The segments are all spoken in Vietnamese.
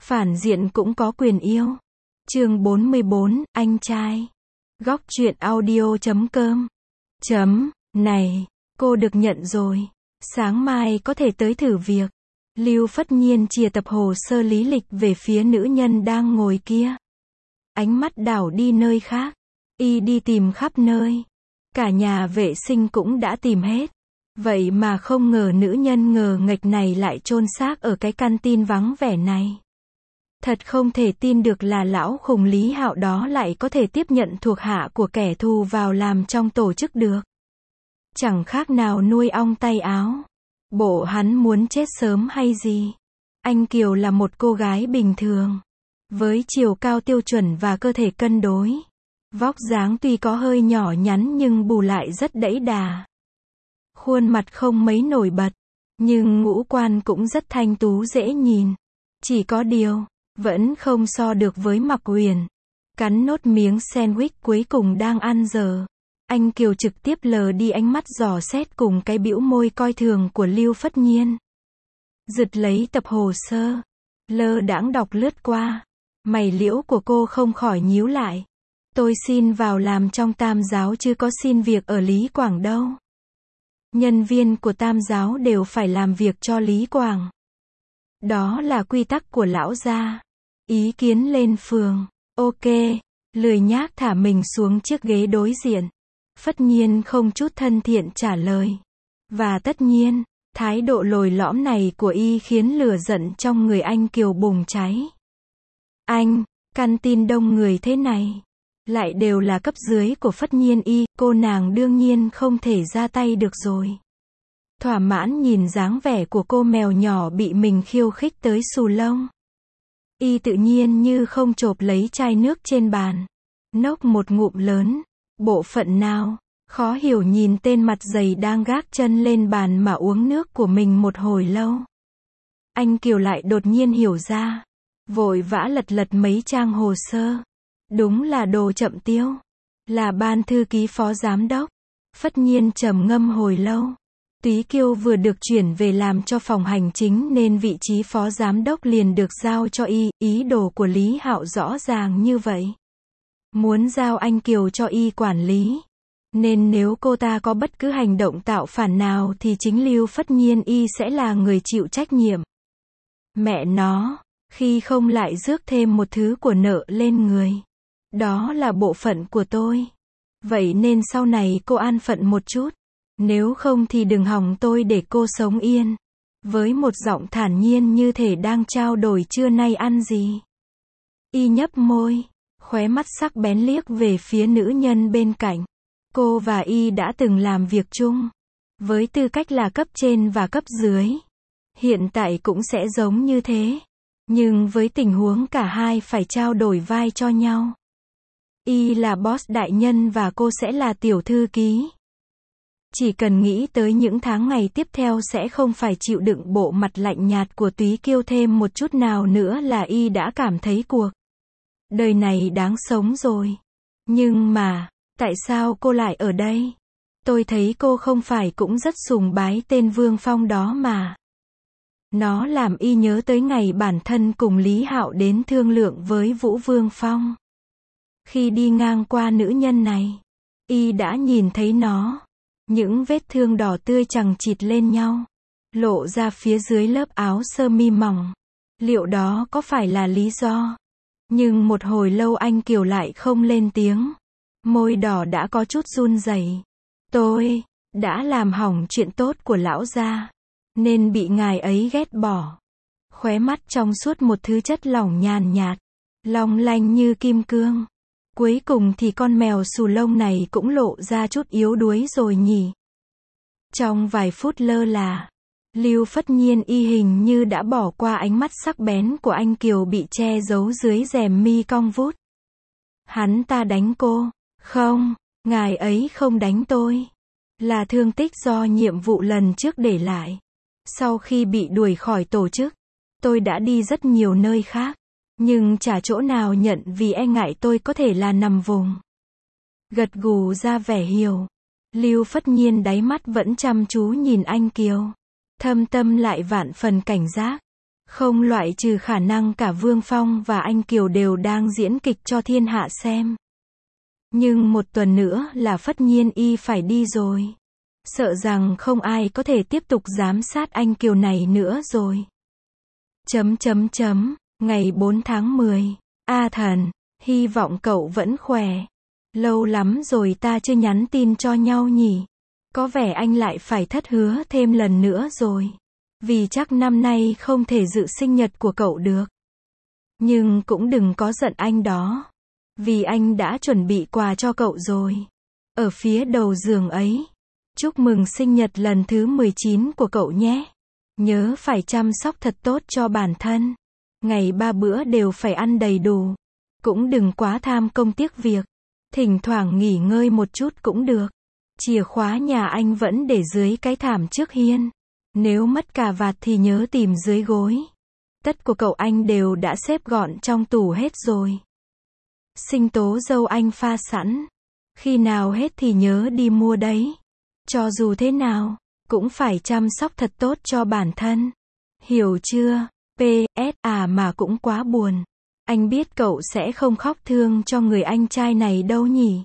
Phản diện cũng có quyền yêu. Chương 44, anh trai. Góc truyện audio.com. Này, cô được nhận rồi. Sáng mai có thể tới thử việc. Lưu Phất Nhiên chìa tập hồ sơ lý lịch về phía nữ nhân đang ngồi kia. Ánh mắt đảo đi nơi khác. Y đi tìm khắp nơi. Cả nhà vệ sinh cũng đã tìm hết. Vậy mà không ngờ nữ nhân ngờ nghệch này lại chôn xác ở cái căn tin vắng vẻ này. Thật không thể tin được là lão khùng Lý Hạo đó lại có thể tiếp nhận thuộc hạ của kẻ thù vào làm trong tổ chức được. Chẳng khác nào nuôi ong tay áo. Bộ hắn muốn chết sớm hay gì? Anh Kiều là một cô gái bình thường. Với chiều cao tiêu chuẩn và cơ thể cân đối. Vóc dáng tuy có hơi nhỏ nhắn nhưng bù lại rất đẫy đà. Khuôn mặt không mấy nổi bật. Nhưng ngũ quan cũng rất thanh tú dễ nhìn. Chỉ có điều, vẫn không so được với Mạc Uyển. Cắn nốt miếng sandwich cuối cùng đang ăn giờ. Anh Kiều trực tiếp lờ đi ánh mắt dò xét cùng cái bĩu môi coi thường của Lưu Phất Nhiên. Giật lấy tập hồ sơ. Lơ đãng đọc lướt qua. Mày liễu của cô không khỏi nhíu lại. Tôi xin vào làm trong Tam giáo chứ có xin việc ở Lý Quảng đâu. Nhân viên của Tam giáo đều phải làm việc cho Lý Quảng. Đó là quy tắc của lão gia. Ý kiến lên phường. Ok. Lười nhác thả mình xuống chiếc ghế đối diện. Phất Nhiên không chút thân thiện trả lời. Và tất nhiên, thái độ lồi lõm này của y khiến lửa giận trong người anh Kiều bùng cháy. Anh, căn tin đông người thế này. Lại đều là cấp dưới của Phất Nhiên y, cô nàng đương nhiên không thể ra tay được rồi. Thỏa mãn nhìn dáng vẻ của cô mèo nhỏ bị mình khiêu khích tới xù lông. Y tự nhiên như không chộp lấy chai nước trên bàn. Nốc một ngụm lớn. Bộ phận nào? Khó hiểu nhìn tên mặt dày đang gác chân lên bàn mà uống nước của mình một hồi lâu. Anh Kiều lại đột nhiên hiểu ra. Vội vã lật mấy trang hồ sơ. Đúng là đồ chậm tiêu. Là ban thư ký phó giám đốc. Phất Nhiên trầm ngâm hồi lâu. Túy Kiêu vừa được chuyển về làm cho phòng hành chính nên vị trí phó giám đốc liền được giao cho y. Ý đồ của Lý Hạo rõ ràng như vậy. Muốn giao anh Kiều cho y quản lý. Nên nếu cô ta có bất cứ hành động tạo phản nào thì chính Lưu Phất Nhiên y sẽ là người chịu trách nhiệm. Mẹ nó, khi không lại rước thêm một thứ của nợ lên người. Đó là bộ phận của tôi. Vậy nên sau này cô an phận một chút. Nếu không thì đừng hòng tôi để cô sống yên. Với một giọng thản nhiên như thể đang trao đổi trưa nay ăn gì. Y nhấp môi. Khóe mắt sắc bén liếc về phía nữ nhân bên cạnh. Cô và y đã từng làm việc chung. Với tư cách là cấp trên và cấp dưới. Hiện tại cũng sẽ giống như thế. Nhưng với tình huống cả hai phải trao đổi vai cho nhau. Y là boss đại nhân và cô sẽ là tiểu thư ký. Chỉ cần nghĩ tới những tháng ngày tiếp theo sẽ không phải chịu đựng bộ mặt lạnh nhạt của Túy Kiêu thêm một chút nào nữa là y đã cảm thấy cuộc đời này đáng sống rồi. Nhưng mà, tại sao cô lại ở đây? Tôi thấy cô không phải cũng rất sùng bái tên Vương Phong đó mà. Nó làm y nhớ tới ngày bản thân cùng Lý Hạo đến thương lượng với Vũ Vương Phong. Khi đi ngang qua nữ nhân này, y đã nhìn thấy nó. Những vết thương đỏ tươi chằng chịt lên nhau. Lộ ra phía dưới lớp áo sơ mi mỏng. Liệu đó có phải là lý do? Nhưng một hồi lâu anh Kiều lại không lên tiếng. Môi đỏ đã có chút run rẩy. Tôi đã làm hỏng chuyện tốt của lão gia. Nên bị ngài ấy ghét bỏ. Khóe mắt trong suốt một thứ chất lỏng nhàn nhạt. Long lanh như kim cương. Cuối cùng thì con mèo xù lông này cũng lộ ra chút yếu đuối rồi nhỉ. Trong vài phút lơ là, Lưu Phất Nhiên y hình như đã bỏ qua ánh mắt sắc bén của anh Kiều bị che giấu dưới rèm mi cong vút. Hắn ta đánh cô? Không, ngài ấy không đánh tôi. Là thương tích do nhiệm vụ lần trước để lại. Sau khi bị đuổi khỏi tổ chức, tôi đã đi rất nhiều nơi khác. Nhưng chả chỗ nào nhận vì e ngại tôi có thể là nằm vùng. Gật gù ra vẻ hiểu. Lưu Phất Nhiên đáy mắt vẫn chăm chú nhìn anh Kiều. Thâm tâm lại vạn phần cảnh giác. Không loại trừ khả năng cả Vương Phong và anh Kiều đều đang diễn kịch cho thiên hạ xem. Nhưng một tuần nữa là Phất Nhiên y phải đi rồi. Sợ rằng không ai có thể tiếp tục giám sát anh Kiều này nữa rồi. Ngày 4 tháng 10. A Thần, hy vọng cậu vẫn khỏe. Lâu lắm rồi ta chưa nhắn tin cho nhau nhỉ. Có vẻ anh lại phải thất hứa thêm lần nữa rồi. Vì chắc năm nay không thể dự sinh nhật của cậu được. Nhưng cũng đừng có giận anh đó. Vì anh đã chuẩn bị quà cho cậu rồi. Ở phía đầu giường ấy. Chúc mừng sinh nhật lần thứ 19 của cậu nhé. Nhớ phải chăm sóc thật tốt cho bản thân. Ngày 3 bữa đều phải ăn đầy đủ. Cũng đừng quá tham công tiếc việc. Thỉnh thoảng nghỉ ngơi một chút cũng được. Chìa khóa nhà anh vẫn để dưới cái thảm trước hiên. Nếu mất cà vạt thì nhớ tìm dưới gối. Tất của cậu anh đều đã xếp gọn trong tủ hết rồi. Sinh tố dâu anh pha sẵn. Khi nào hết thì nhớ đi mua đấy. Cho dù thế nào, cũng phải chăm sóc thật tốt cho bản thân. Hiểu chưa? PS à mà cũng quá buồn. Anh biết cậu sẽ không khóc thương cho người anh trai này đâu nhỉ.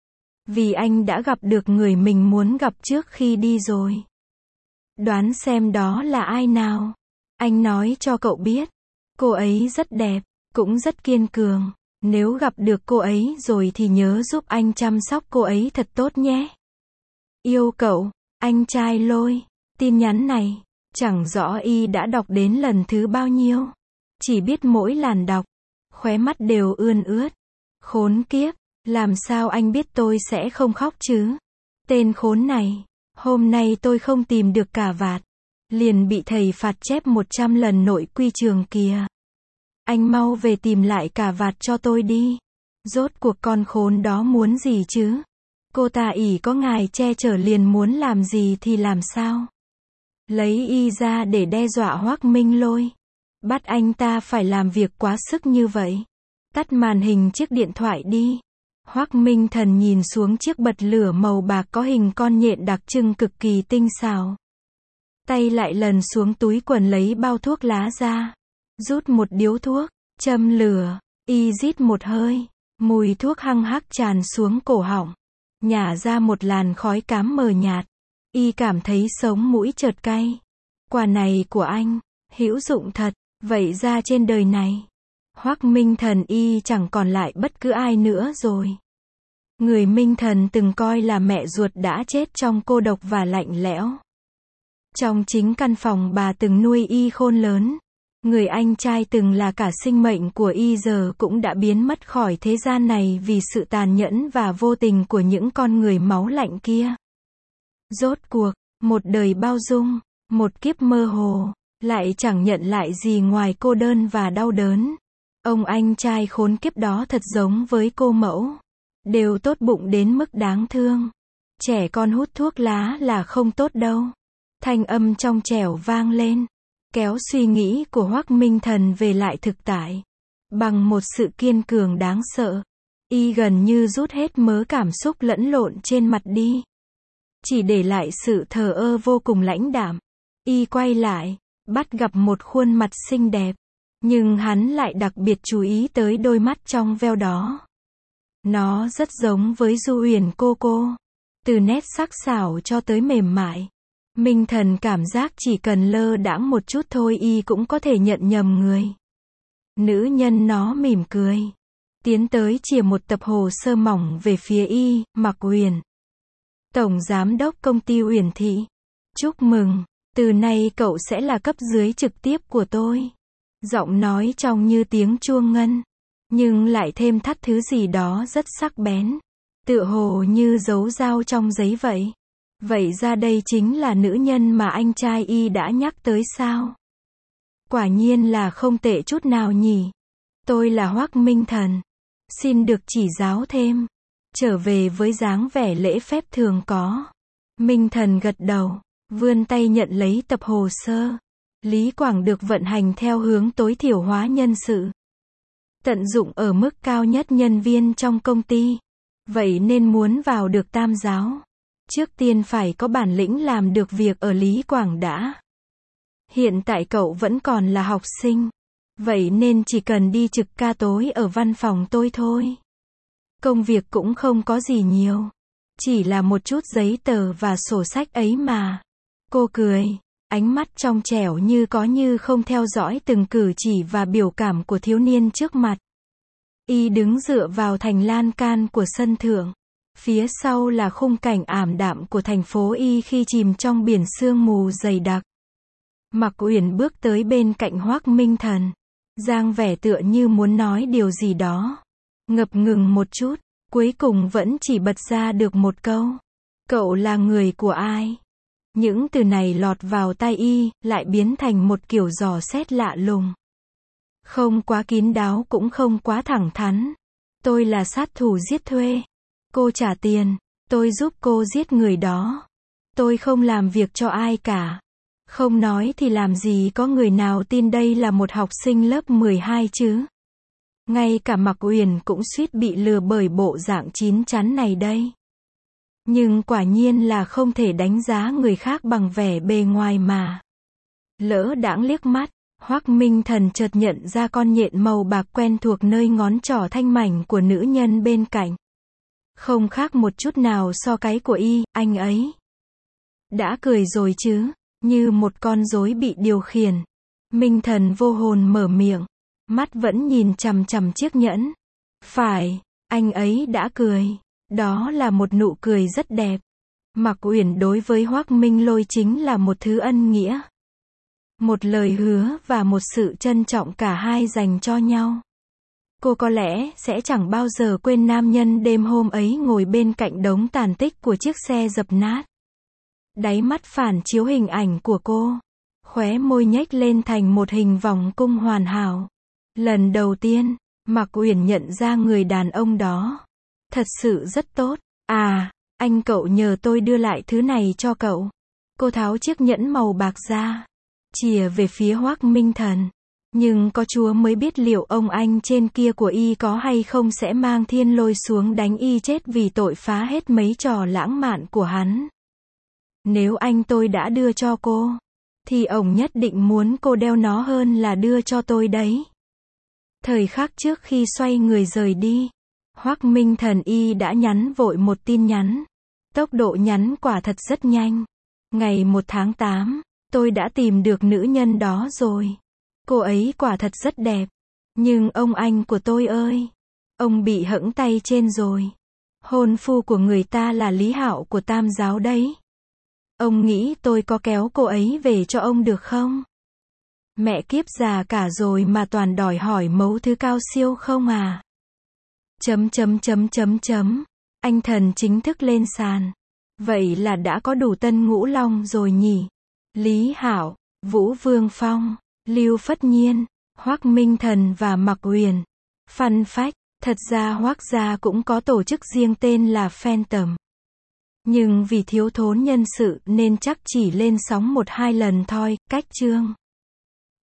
Vì anh đã gặp được người mình muốn gặp trước khi đi rồi. Đoán xem đó là ai nào? Anh nói cho cậu biết. Cô ấy rất đẹp, cũng rất kiên cường. Nếu gặp được cô ấy rồi thì nhớ giúp anh chăm sóc cô ấy thật tốt nhé. Yêu cậu, anh trai Lôi. Tin nhắn này, chẳng rõ y đã đọc đến lần thứ bao nhiêu. Chỉ biết mỗi làn đọc, khóe mắt đều ươn ướt. Khốn kiếp, làm sao anh biết tôi sẽ không khóc chứ? Tên khốn này, hôm nay tôi không tìm được cà vạt. Liền bị thầy phạt chép 100 lần nội quy trường kìa. Anh mau về tìm lại cà vạt cho tôi đi. Rốt cuộc con khốn đó muốn gì chứ? Cô ta ỷ có ngài che chở liền muốn làm gì thì làm sao? Lấy y ra để đe dọa Hoắc Minh Lôi. Bắt anh ta phải làm việc quá sức như vậy. Tắt màn hình chiếc điện thoại đi. Hoắc Minh Thần nhìn xuống chiếc bật lửa màu bạc có hình con nhện đặc trưng cực kỳ tinh xảo. Tay lại lần xuống túi quần lấy bao thuốc lá ra. Rút một điếu thuốc, châm lửa, y rít một hơi. Mùi thuốc hăng hắc tràn xuống cổ họng. Nhả ra một làn khói cám mờ nhạt. Y cảm thấy sống mũi chợt cay. Quà này của anh, hữu dụng thật. Vậy ra trên đời này, Hoắc Minh Thần y chẳng còn lại bất cứ ai nữa rồi. Người Minh Thần từng coi là mẹ ruột đã chết trong cô độc và lạnh lẽo. Trong chính căn phòng bà từng nuôi y khôn lớn. Người anh trai từng là cả sinh mệnh của y giờ cũng đã biến mất khỏi thế gian này vì sự tàn nhẫn và vô tình của những con người máu lạnh kia. Rốt cuộc, một đời bao dung, một kiếp mơ hồ, lại chẳng nhận lại gì ngoài cô đơn và đau đớn. Ông anh trai khốn kiếp đó thật giống với cô mẫu. Đều tốt bụng đến mức đáng thương. Trẻ con hút thuốc lá là không tốt đâu. Thanh âm trong trẻo vang lên. Kéo suy nghĩ của Hoắc Minh Thần về lại thực tại. Bằng một sự kiên cường đáng sợ. Y gần như rút hết mớ cảm xúc lẫn lộn trên mặt đi. Chỉ để lại sự thờ ơ vô cùng lãnh đạm. Y quay lại, bắt gặp một khuôn mặt xinh đẹp. Nhưng hắn lại đặc biệt chú ý tới đôi mắt trong veo đó. Nó rất giống với Du Huyền cô. Từ nét sắc sảo cho tới mềm mại. Minh Thần cảm giác chỉ cần lơ đãng một chút thôi y cũng có thể nhận nhầm người. Nữ nhân nó mỉm cười. Tiến tới chìa một tập hồ sơ mỏng về phía y, Mạc Huyền. Tổng giám đốc công ty Huyền Thị. Chúc mừng, từ nay cậu sẽ là cấp dưới trực tiếp của tôi. Giọng nói trong như tiếng chuông ngân. Nhưng lại thêm thắt thứ gì đó rất sắc bén. Tựa hồ như dấu dao trong giấy vậy. Vậy ra đây chính là nữ nhân mà anh trai y đã nhắc tới sao? Quả nhiên là không tệ chút nào nhỉ. Tôi là Hoắc Minh Thần. Xin được chỉ giáo thêm. Trở về với dáng vẻ lễ phép thường có. Minh Thần gật đầu, vươn tay nhận lấy tập hồ sơ. Lý Quảng được vận hành theo hướng tối thiểu hóa nhân sự. Tận dụng ở mức cao nhất nhân viên trong công ty. Vậy nên muốn vào được tam giáo. Trước tiên phải có bản lĩnh làm được việc ở Lý Quảng đã. Hiện tại cậu vẫn còn là học sinh. Vậy nên chỉ cần đi trực ca tối ở văn phòng tôi thôi. Công việc cũng không có gì nhiều. Chỉ là một chút giấy tờ và sổ sách ấy mà. Cô cười. Ánh mắt trong trẻo như có như không theo dõi từng cử chỉ và biểu cảm của thiếu niên trước mặt. Y đứng dựa vào thành lan can của sân thượng. Phía sau là khung cảnh ảm đạm của thành phố Y khi chìm trong biển sương mù dày đặc. Mạc Uyển bước tới bên cạnh Hoắc Minh Thần. Dáng vẻ tựa như muốn nói điều gì đó. Ngập ngừng một chút, cuối cùng vẫn chỉ bật ra được một câu. Cậu là người của ai? Những từ này lọt vào tai Y, lại biến thành một kiểu dò xét lạ lùng. Không quá kín đáo cũng không quá thẳng thắn. Tôi là sát thủ giết thuê. Cô trả tiền, tôi giúp cô giết người đó. Tôi không làm việc cho ai cả. Không nói thì làm gì có người nào tin đây là một học sinh lớp 12 chứ. Ngay cả Mạc Uyển cũng suýt bị lừa bởi bộ dạng chín chắn này đây. Nhưng quả nhiên là không thể đánh giá người khác bằng vẻ bề ngoài mà. Lỡ đãng liếc mắt, Hoắc Minh Thần chợt nhận ra con nhện màu bạc quen thuộc nơi ngón trỏ thanh mảnh của nữ nhân bên cạnh. Không khác một chút nào so cái của Y, anh ấy đã cười rồi chứ, như một con rối bị điều khiển. Minh Thần vô hồn mở miệng, mắt vẫn nhìn chằm chằm chiếc nhẫn. Phải, anh ấy đã cười. Đó là một nụ cười rất đẹp. Mạc Uyển đối với Hoắc Minh Lôi chính là một thứ ân nghĩa. Một lời hứa và một sự trân trọng cả hai dành cho nhau. Cô có lẽ sẽ chẳng bao giờ quên nam nhân đêm hôm ấy ngồi bên cạnh đống tàn tích của chiếc xe dập nát. Đáy mắt phản chiếu hình ảnh của cô. Khóe môi nhếch lên thành một hình vòng cung hoàn hảo. Lần đầu tiên, Mạc Uyển nhận ra người đàn ông đó. Thật sự rất tốt. À, anh cậu nhờ tôi đưa lại thứ này cho cậu. Cô tháo chiếc nhẫn màu bạc ra. Chìa về phía Hoắc Minh Thần. Nhưng có Chúa mới biết liệu ông anh trên kia của Y có hay không sẽ mang thiên lôi xuống đánh Y chết vì tội phá hết mấy trò lãng mạn của hắn. Nếu anh tôi đã đưa cho cô, thì ổng nhất định muốn cô đeo nó hơn là đưa cho tôi đấy. Thời khắc trước khi xoay người rời đi, Hoắc Minh Thần Y đã nhắn vội một tin nhắn. Tốc độ nhắn quả thật rất nhanh. Ngày 1 tháng 8, tôi đã tìm được nữ nhân đó rồi. Cô ấy quả thật rất đẹp. Nhưng ông anh của tôi ơi, ông bị hẫng tay trên rồi. Hôn phu của người ta là Lý Hạo của Tam giáo đấy. Ông nghĩ tôi có kéo cô ấy về cho ông được không? Mẹ kiếp già cả rồi mà toàn đòi hỏi mấu thứ cao siêu không à? Anh Thần chính thức lên sàn. Vậy là đã có đủ tân ngũ long rồi nhỉ? Lý Hạo, Vũ Vương Phong, Lưu Phất Nhiên, Hoắc Minh Thần và Mạc Uyển. Fun fact, thật ra Hoắc gia cũng có tổ chức riêng tên là Phantom. Nhưng vì thiếu thốn nhân sự nên chắc chỉ lên sóng 1-2 lần thôi, cách chương.